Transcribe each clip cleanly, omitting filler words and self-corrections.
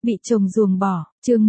Bị chồng ruồng bỏ, chương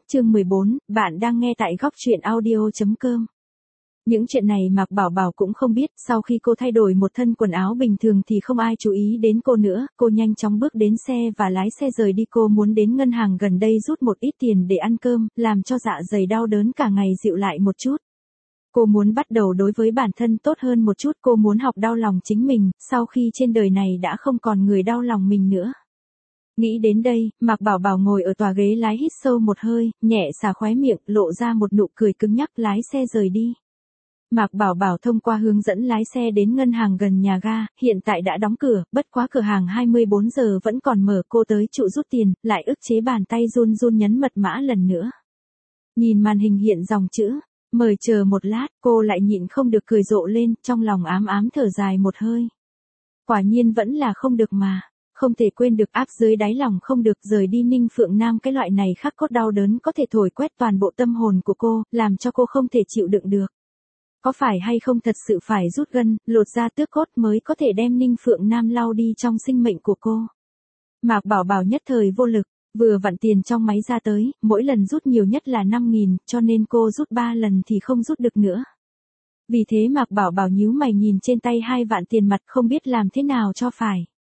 14, bạn đang nghe tại góc truyện audio.com. Những chuyện này Mạc Bảo Bảo cũng không biết, sau khi cô thay đổi một thân quần áo bình thường thì không ai chú ý đến cô nữa, cô nhanh chóng bước đến xe và lái xe rời đi. Cô muốn đến ngân hàng gần đây rút một ít tiền để ăn cơm, làm cho dạ dày đau đớn cả ngày dịu lại một chút. Cô muốn bắt đầu đối với bản thân tốt hơn một chút, cô muốn học đau lòng chính mình, sau khi trên đời này đã không còn người đau lòng mình nữa. Nghĩ đến đây, Mạc Bảo Bảo ngồi ở tòa ghế lái hít sâu một hơi, nhẹ xả khóe miệng, lộ ra một nụ cười cứng nhắc, lái xe rời đi. Mạc Bảo Bảo thông qua hướng dẫn lái xe đến ngân hàng gần nhà ga, hiện tại đã đóng cửa, bất quá cửa hàng 24 giờ vẫn còn mở. Cô tới trụ rút tiền, lại ức chế bàn tay run run nhấn mật mã lần nữa. Nhìn màn hình hiện dòng chữ, mời chờ một lát, cô lại nhịn không được cười rộ lên, trong lòng ám ám thở dài một hơi. Quả nhiên vẫn là không được mà. Không thể quên được, áp dưới đáy lòng không được, rời đi Ninh Phượng Nam, cái loại này khắc cốt đau đớn có thể thổi quét toàn bộ tâm hồn của cô, làm cho cô không thể chịu đựng được. Có phải hay không thật sự phải rút gân, lột da tước cốt mới có thể đem Ninh Phượng Nam lau đi trong sinh mệnh của cô. Mạc Bảo Bảo nhất thời vô lực, vừa vặn tiền trong máy ra tới, mỗi lần rút nhiều nhất là 5.000, cho nên cô rút 3 lần thì không rút được nữa. Vì thế Mạc Bảo Bảo nhíu mày nhìn trên tay 2 vạn tiền mặt, không biết làm thế nào cho phải.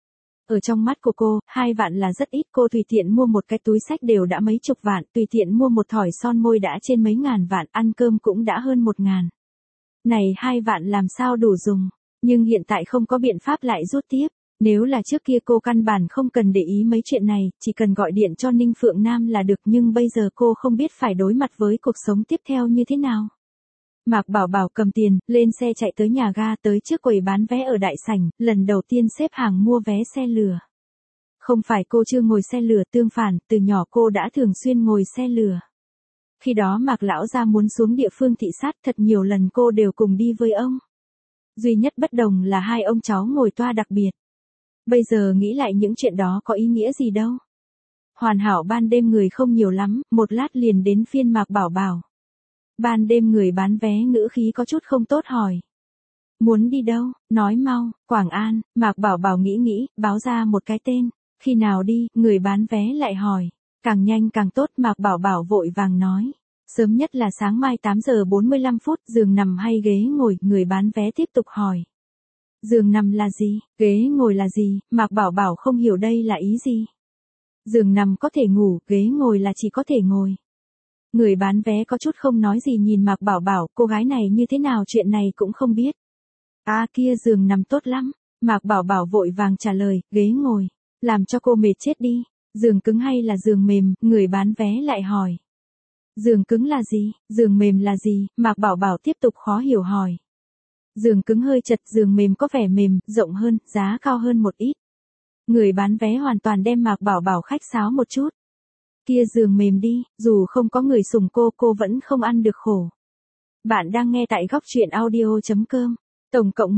Ở trong mắt của cô, 2 vạn là rất ít, cô tùy tiện mua một cái túi xách đều đã mấy chục vạn, tùy tiện mua một thỏi son môi đã trên mấy ngàn vạn, ăn cơm cũng đã hơn 1.000. Này 2 vạn làm sao đủ dùng, nhưng hiện tại không có biện pháp lại rút tiếp. Nếu là trước kia cô căn bản không cần để ý mấy chuyện này, chỉ cần gọi điện cho Ninh Phượng Nam là được, nhưng bây giờ cô không biết phải đối mặt với cuộc sống tiếp theo như thế nào. Mạc Bảo Bảo cầm tiền, lên xe chạy tới nhà ga, tới trước quầy bán vé ở đại sảnh, lần đầu tiên xếp hàng mua vé xe lửa. Không phải cô chưa ngồi xe lửa, tương phản, từ nhỏ cô đã thường xuyên ngồi xe lửa. Khi đó Mạc lão gia muốn xuống địa phương thị sát, thật nhiều lần cô đều cùng đi với ông. Duy nhất bất đồng là 2 ông cháu ngồi toa đặc biệt. Bây giờ nghĩ lại những chuyện đó có ý nghĩa gì đâu. Hoàn hảo ban đêm người không nhiều lắm, một lát liền đến phiên Mạc Bảo Bảo. Ban đêm người bán vé ngữ khí có chút không tốt hỏi. Muốn đi đâu, nói mau. Quảng An. Mạc Bảo Bảo nghĩ, báo ra một cái tên. Khi nào đi, người bán vé lại hỏi. Càng nhanh càng tốt, Mạc Bảo Bảo vội vàng nói. Sớm nhất là sáng mai 8 giờ 45 phút, giường nằm hay ghế ngồi, người bán vé tiếp tục hỏi. Giường nằm là gì, ghế ngồi là gì, Mạc Bảo Bảo không hiểu đây là ý gì. Giường nằm có thể ngủ, ghế ngồi là chỉ có thể ngồi. Người bán vé có chút không nói gì nhìn Mạc Bảo Bảo, cô gái này như thế nào chuyện này cũng không biết. À kia giường nằm tốt lắm, Mạc Bảo Bảo vội vàng trả lời, ghế ngồi, làm cho cô mệt chết đi. Giường cứng hay là giường mềm, người bán vé lại hỏi. Giường cứng là gì, giường mềm là gì, Mạc Bảo Bảo tiếp tục khó hiểu hỏi. Giường cứng hơi chật, giường mềm có vẻ mềm, rộng hơn, giá cao hơn một ít. Người bán vé hoàn toàn đem Mạc Bảo Bảo khách sáo một chút. Kia giường mềm đi, dù không có người sủng cô vẫn không ăn được khổ. Bạn đang nghe tại góc truyện audio.com. Tổng cộng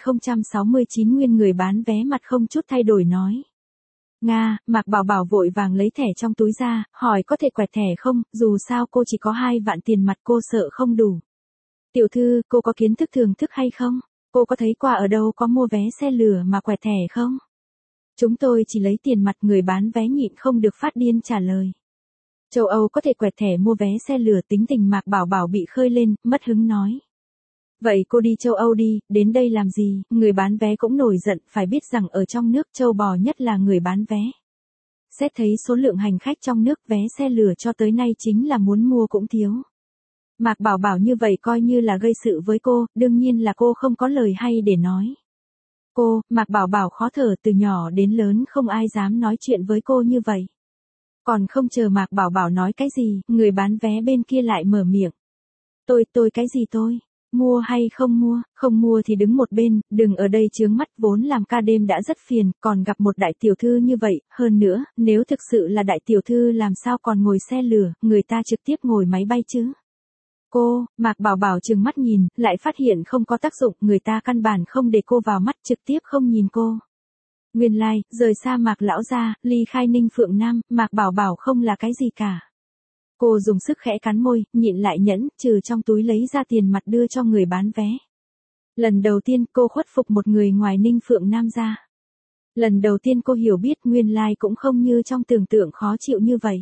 1069 nguyên, người bán vé mặt không chút thay đổi nói. Nga, Mạc Bảo Bảo vội vàng lấy thẻ trong túi ra, hỏi có thể quẹt thẻ không, dù sao cô chỉ có 2 vạn tiền mặt, cô sợ không đủ. Tiểu thư, cô có kiến thức thưởng thức hay không? Cô có thấy qua ở đâu có mua vé xe lửa mà quẹt thẻ không? Chúng tôi chỉ lấy tiền mặt, người bán vé nhịn không được phát điên trả lời. Châu Âu có thể quẹt thẻ mua vé xe lửa, tính tình Mạc Bảo Bảo bị khơi lên, mất hứng nói. Vậy cô đi châu Âu đi, đến đây làm gì? Người bán vé cũng nổi giận, phải biết rằng ở trong nước châu bò nhất là người bán vé. Xét thấy số lượng hành khách trong nước, vé xe lửa cho tới nay chính là muốn mua cũng thiếu. Mạc Bảo Bảo như vậy coi như là gây sự với cô, đương nhiên là cô không có lời hay để nói. Cô, Mạc Bảo Bảo khó thở, từ nhỏ đến lớn không ai dám nói chuyện với cô như vậy. Còn không chờ Mạc Bảo Bảo nói cái gì, người bán vé bên kia lại mở miệng. Tôi cái gì tôi? Mua hay không mua thì đứng một bên, đừng ở đây chướng mắt, vốn làm ca đêm đã rất phiền, còn gặp một đại tiểu thư như vậy, hơn nữa, nếu thực sự là đại tiểu thư làm sao còn ngồi xe lửa, người ta trực tiếp ngồi máy bay chứ. Cô, Mạc Bảo Bảo trừng mắt nhìn, lại phát hiện không có tác dụng, người ta căn bản không để cô vào mắt, trực tiếp không nhìn cô. Nguyên lai, rời xa Mạc lão gia, ly khai Ninh Phượng Nam, Mạc Bảo Bảo không là cái gì cả. Cô dùng sức khẽ cắn môi, nhịn lại nhẫn, trừ trong túi lấy ra tiền mặt đưa cho người bán vé. Lần đầu tiên cô khuất phục một người ngoài Ninh Phượng Nam ra. Lần đầu tiên cô hiểu biết nguyên lai cũng không như trong tưởng tượng khó chịu như vậy.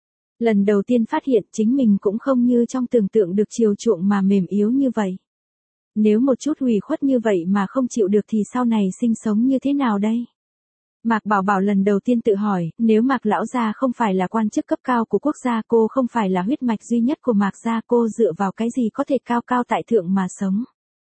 Lần đầu tiên phát hiện chính mình cũng không như trong tưởng tượng được chiều chuộng mà mềm yếu như vậy. Nếu một chút ủy khuất như vậy mà không chịu được thì sau này sinh sống như thế nào đây? Mạc Bảo Bảo lần đầu tiên tự hỏi, nếu Mạc lão gia không phải là quan chức cấp cao của quốc gia, cô không phải là huyết mạch duy nhất của Mạc gia, cô dựa vào cái gì có thể cao cao tại thượng mà sống?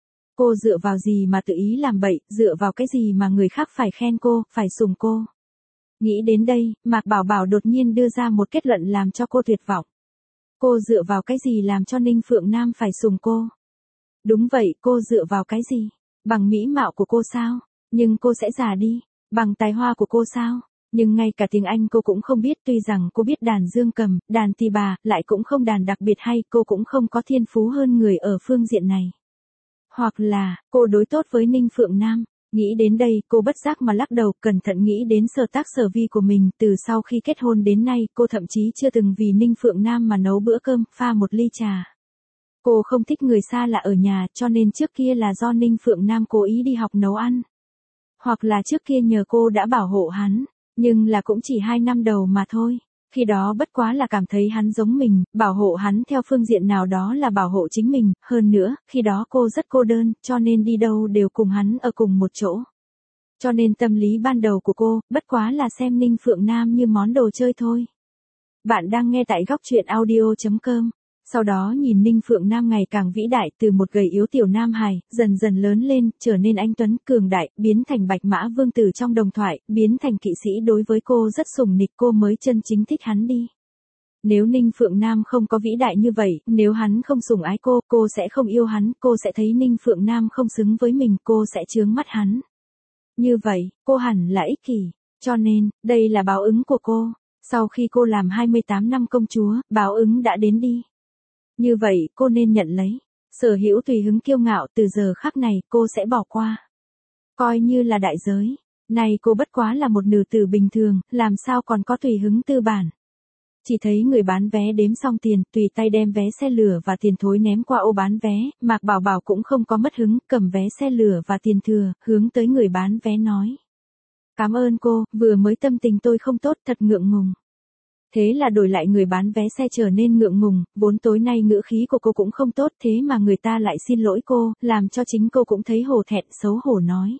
Cô dựa vào gì mà tự ý làm bậy, dựa vào cái gì mà người khác phải khen cô, phải sùng cô? Nghĩ đến đây, Mạc Bảo Bảo đột nhiên đưa ra một kết luận làm cho cô tuyệt vọng. Cô dựa vào cái gì làm cho Ninh Phượng Nam phải sùng cô? Đúng vậy, cô dựa vào cái gì? Bằng mỹ mạo của cô sao? Nhưng cô sẽ già đi. Bằng tài hoa của cô sao? Nhưng ngay cả tiếng Anh cô cũng không biết, tuy rằng cô biết đàn dương cầm, đàn tỳ bà, lại cũng không đàn đặc biệt hay, cô cũng không có thiên phú hơn người ở phương diện này. Hoặc là, cô đối tốt với Ninh Phượng Nam. Nghĩ đến đây, cô bất giác mà lắc đầu, cẩn thận nghĩ đến sở tác sở vi của mình, từ sau khi kết hôn đến nay, cô thậm chí chưa từng vì Ninh Phượng Nam mà nấu bữa cơm, pha một ly trà. Cô không thích người xa lạ ở nhà, cho nên trước kia là do Ninh Phượng Nam cố ý đi học nấu ăn. Hoặc là trước kia nhờ cô đã bảo hộ hắn, nhưng là cũng chỉ 2 năm đầu mà thôi. Khi đó bất quá là cảm thấy hắn giống mình, bảo hộ hắn theo phương diện nào đó là bảo hộ chính mình, hơn nữa, khi đó cô rất cô đơn, cho nên đi đâu đều cùng hắn ở cùng một chỗ. Cho nên tâm lý ban đầu của cô, bất quá là xem Ninh Phượng Nam như món đồ chơi thôi. Bạn đang nghe tại góc truyện audio.com. Sau đó nhìn Ninh Phượng Nam ngày càng vĩ đại, từ một gầy yếu tiểu nam hài, dần dần lớn lên, trở nên anh tuấn, cường đại, biến thành bạch mã vương tử trong đồng thoại, biến thành kỵ sĩ đối với cô rất sủng nịch, cô mới chân chính thích hắn đi. Nếu Ninh Phượng Nam không có vĩ đại như vậy, nếu hắn không sủng ái cô sẽ không yêu hắn, cô sẽ thấy Ninh Phượng Nam không xứng với mình, cô sẽ chướng mắt hắn. Như vậy, cô hẳn là ích kỷ, cho nên, đây là báo ứng của cô. Sau khi cô làm 28 năm công chúa, báo ứng đã đến đi. Như vậy, cô nên nhận lấy. Sở hữu tùy hứng kiêu ngạo, từ giờ khắc này, cô sẽ bỏ qua. Coi như là đại giới. Này cô bất quá là một nữ tử bình thường, làm sao còn có tùy hứng tư bản. Chỉ thấy người bán vé đếm xong tiền, tùy tay đem vé xe lửa và tiền thối ném qua ô bán vé, Mạc Bảo Bảo cũng không có mất hứng, cầm vé xe lửa và tiền thừa, hướng tới người bán vé nói. Cảm ơn cô, vừa mới tâm tình tôi không tốt, thật ngượng ngùng. Thế là đổi lại người bán vé xe trở nên ngượng ngùng, vốn tối nay ngữ khí của cô cũng không tốt, thế mà người ta lại xin lỗi cô, làm cho chính cô cũng thấy hổ thẹn, xấu hổ nói.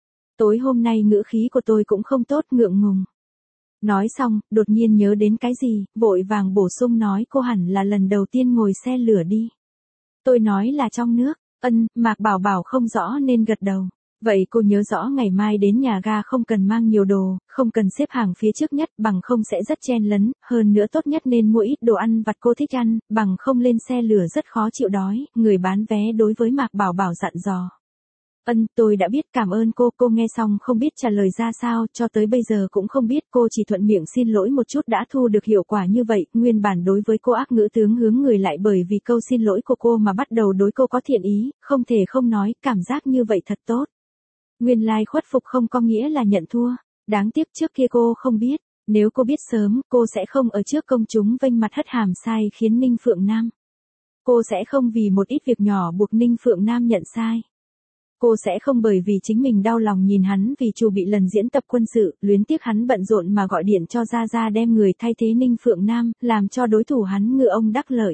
Tối hôm nay ngữ khí của tôi cũng không tốt, ngượng ngùng. Nói xong, đột nhiên nhớ đến cái gì, vội vàng bổ sung nói cô hẳn là lần đầu tiên ngồi xe lửa đi. Tôi nói là trong nước, Mạc Bảo Bảo không rõ nên gật đầu. Vậy cô nhớ rõ ngày mai đến nhà ga không cần mang nhiều đồ, không cần xếp hàng phía trước nhất, bằng không sẽ rất chen lấn, hơn nữa tốt nhất nên mua ít đồ ăn vặt cô thích ăn, bằng không lên xe lửa rất khó chịu đói, người bán vé đối với Mạc Bảo Bảo dặn dò. Tôi đã biết, cảm ơn cô nghe xong không biết trả lời ra sao, cho tới bây giờ cũng không biết, cô chỉ thuận miệng xin lỗi một chút đã thu được hiệu quả như vậy, nguyên bản đối với cô ác ngữ tướng hướng người lại bởi vì câu xin lỗi của cô mà bắt đầu đối cô có thiện ý, không thể không nói, cảm giác như vậy thật tốt. Nguyên lai khuất phục không có nghĩa là nhận thua, đáng tiếc trước kia cô không biết, nếu cô biết sớm, cô sẽ không ở trước công chúng vênh mặt hất hàm sai khiến Ninh Phượng Nam. Cô sẽ không vì một ít việc nhỏ buộc Ninh Phượng Nam nhận sai. Cô sẽ không bởi vì chính mình đau lòng nhìn hắn vì chủ bị lần diễn tập quân sự, luyến tiếc hắn bận rộn mà gọi điện cho Gia Gia đem người thay thế Ninh Phượng Nam, làm cho đối thủ hắn ngựa ông đắc lợi.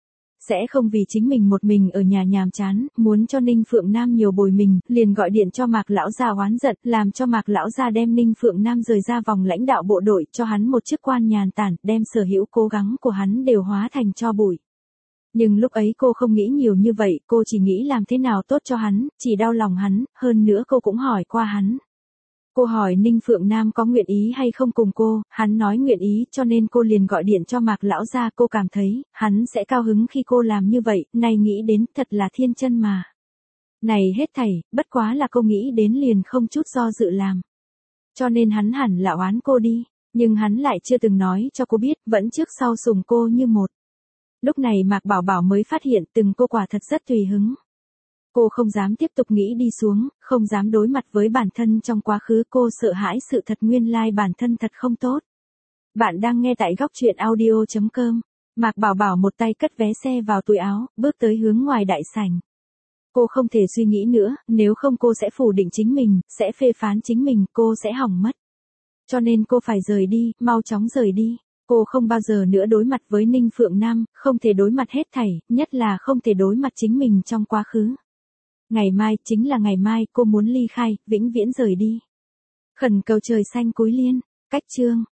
Sẽ không vì chính mình một mình ở nhà nhàm chán, muốn cho Ninh Phượng Nam nhiều bồi mình, liền gọi điện cho Mạc Lão Gia oán giận, làm cho Mạc Lão Gia đem Ninh Phượng Nam rời ra vòng lãnh đạo bộ đội, cho hắn một chức quan nhàn tản, đem sở hữu cố gắng của hắn đều hóa thành tro bụi. Nhưng lúc ấy cô không nghĩ nhiều như vậy, cô chỉ nghĩ làm thế nào tốt cho hắn, chỉ đau lòng hắn, hơn nữa cô cũng hỏi qua hắn. Cô hỏi Ninh Phượng Nam có nguyện ý hay không cùng cô, hắn nói nguyện ý, cho nên cô liền gọi điện cho Mạc Lão Gia, cô cảm thấy, hắn sẽ cao hứng khi cô làm như vậy, này nghĩ đến, thật là thiên chân mà. Này hết thảy, bất quá là cô nghĩ đến liền không chút do dự làm. Cho nên hắn hẳn là oán cô đi, nhưng hắn lại chưa từng nói cho cô biết, vẫn trước sau sủng cô như một. Lúc này Mạc Bảo Bảo mới phát hiện từng cô quả thật rất tùy hứng. Cô không dám tiếp tục nghĩ đi xuống, không dám đối mặt với bản thân trong quá khứ, cô sợ hãi sự thật nguyên lai bản thân thật không tốt. Bạn đang nghe tại góc truyện audio.com. Mạc Bảo Bảo một tay cất vé xe vào túi áo, bước tới hướng ngoài đại sảnh. Cô không thể suy nghĩ nữa, nếu không cô sẽ phủ định chính mình, sẽ phê phán chính mình, cô sẽ hỏng mất. Cho nên cô phải rời đi, mau chóng rời đi. Cô không bao giờ nữa đối mặt với Ninh Phượng Nam, không thể đối mặt hết thảy, nhất là không thể đối mặt chính mình trong quá khứ. Ngày mai, chính là ngày mai, cô muốn ly khai, vĩnh viễn rời đi. Khẩn cầu trời xanh cúi liên. Cách chương